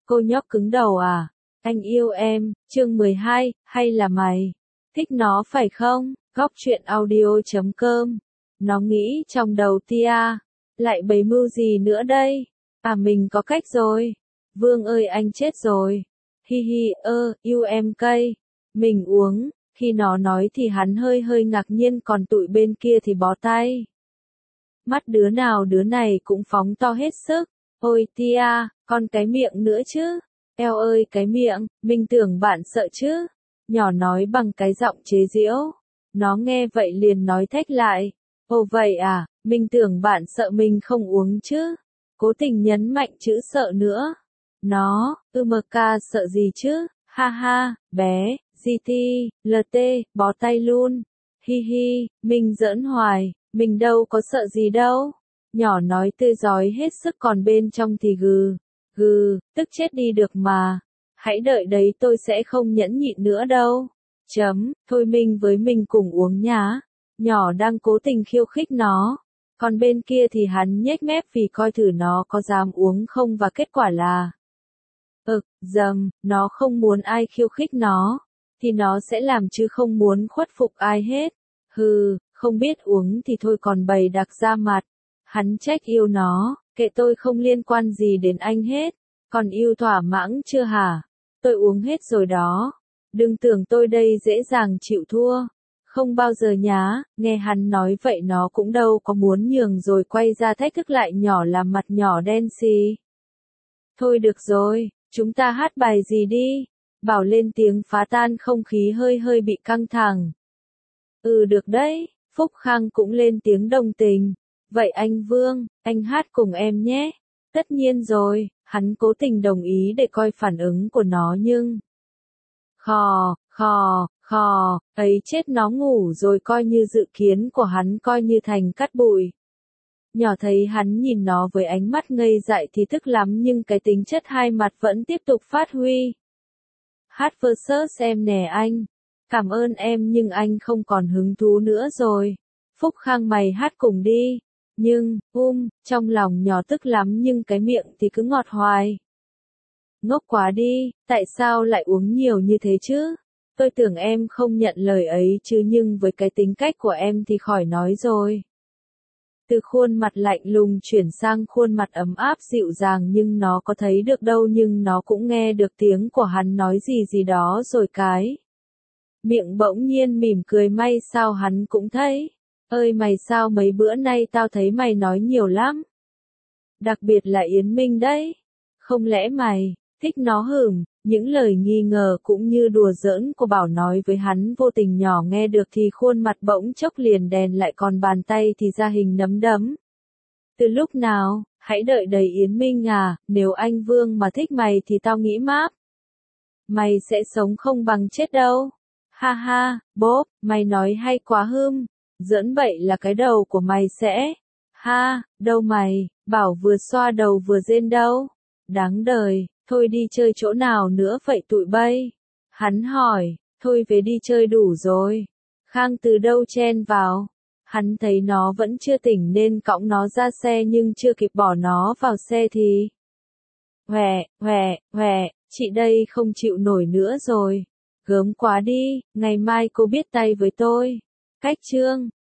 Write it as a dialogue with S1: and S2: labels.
S1: Cô nhóc cứng đầu à? Anh yêu em, chương 12, hay là mày thích nó phải không? Góc truyện audio.com. Nó nghĩ trong đầu Tia, lại bày mưu gì nữa đây? À mình có cách rồi. Vương ơi anh chết rồi. Hi hi yêu em cây. Mình uống. Khi nó nói thì hắn hơi hơi ngạc nhiên, còn tụi bên kia thì bó tay. Mắt đứa nào đứa này cũng phóng to hết sức. Ôi Tia, còn cái miệng nữa chứ. Eo ơi cái miệng, mình tưởng bạn sợ chứ. Nhỏ nói bằng cái giọng chế giễu. Nó nghe vậy liền nói thách lại. Ồ vậy à, mình tưởng bạn sợ mình không uống chứ. Cố tình nhấn mạnh chữ sợ nữa. Nó, ca sợ gì chứ, ha ha, bé, GT, LT, bó tay luôn. Hi hi, mình giỡn hoài, mình đâu có sợ gì đâu. Nhỏ nói tươi rói hết sức, còn bên trong thì gừ, tức chết đi được mà. Hãy đợi đấy, tôi sẽ không nhẫn nhịn nữa đâu. Thôi mình với mình cùng uống nhá. Nhỏ đang cố tình khiêu khích nó. Còn bên kia thì hắn nhếch mép vì coi thử nó có dám uống không, và kết quả là nó không muốn ai khiêu khích nó, thì nó sẽ làm chứ không muốn khuất phục ai hết. Không biết uống thì thôi còn bày đặc ra mặt. Hắn trách yêu nó, kệ tôi không liên quan gì đến anh hết. Còn yêu thỏa mãn chưa hả? Tôi uống hết rồi đó. Đừng tưởng tôi đây dễ dàng chịu thua. Không bao giờ nhá. Nghe hắn nói vậy nó cũng đâu có muốn nhường, rồi quay ra thách thức lại. Nhỏ làm mặt nhỏ đen xì. Thôi được rồi, chúng ta hát bài gì đi? Bảo lên tiếng phá tan không khí hơi hơi bị căng thẳng. Được đấy, Phúc Khang cũng lên tiếng đồng tình. Vậy anh Vương, anh hát cùng em nhé. Tất nhiên rồi, hắn cố tình đồng ý để coi phản ứng của nó, nhưng khò, ấy chết, nó ngủ rồi, coi như dự kiến của hắn coi như thành cát bụi. Nhỏ thấy hắn nhìn nó với ánh mắt ngây dại thì tức lắm, nhưng cái tính chất hai mặt vẫn tiếp tục phát huy. Hát versus em nè anh. Cảm ơn em nhưng anh không còn hứng thú nữa rồi. Phúc Khang mày hát cùng đi. Nhưng, trong lòng nhỏ tức lắm nhưng cái miệng thì cứ ngọt hoài. Ngốc quá đi, tại sao lại uống nhiều như thế chứ? Tôi tưởng em không nhận lời ấy chứ, nhưng với cái tính cách của em thì khỏi nói rồi. Từ khuôn mặt lạnh lùng chuyển sang khuôn mặt ấm áp dịu dàng, nhưng nó có thấy được đâu, nhưng nó cũng nghe được tiếng của hắn nói gì đó, rồi cái miệng bỗng nhiên mỉm cười. May sao hắn cũng thấy. Ơi mày, sao mấy bữa nay tao thấy mày nói nhiều lắm. Đặc biệt là Yến Minh đấy. Không lẽ mày thích nó hửm? Những lời nghi ngờ cũng như đùa giỡn của Bảo nói với hắn vô tình. Nhỏ nghe được thì khuôn mặt bỗng chốc liền đèn lại, còn bàn tay thì ra hình nắm đấm. Từ lúc nào? Hãy đợi đấy Yến Minh à, nếu anh Vương mà thích mày thì tao nghĩ máp mày sẽ sống không bằng chết đâu. Ha ha, bốp, mày nói hay quá giỡn bậy là cái đầu của mày sẽ. Đâu mày, Bảo vừa xoa đầu vừa rên đâu. Đáng đời, thôi đi chơi chỗ nào nữa vậy tụi bay? Hắn hỏi, thôi về đi chơi đủ rồi. Khang từ đâu chen vào. Hắn thấy nó vẫn chưa tỉnh nên cõng nó ra xe, nhưng chưa kịp bỏ nó vào xe thì Huệ, chị đây không chịu nổi nữa rồi. Gớm quá đi, ngày mai cô biết tay với tôi. Cách chương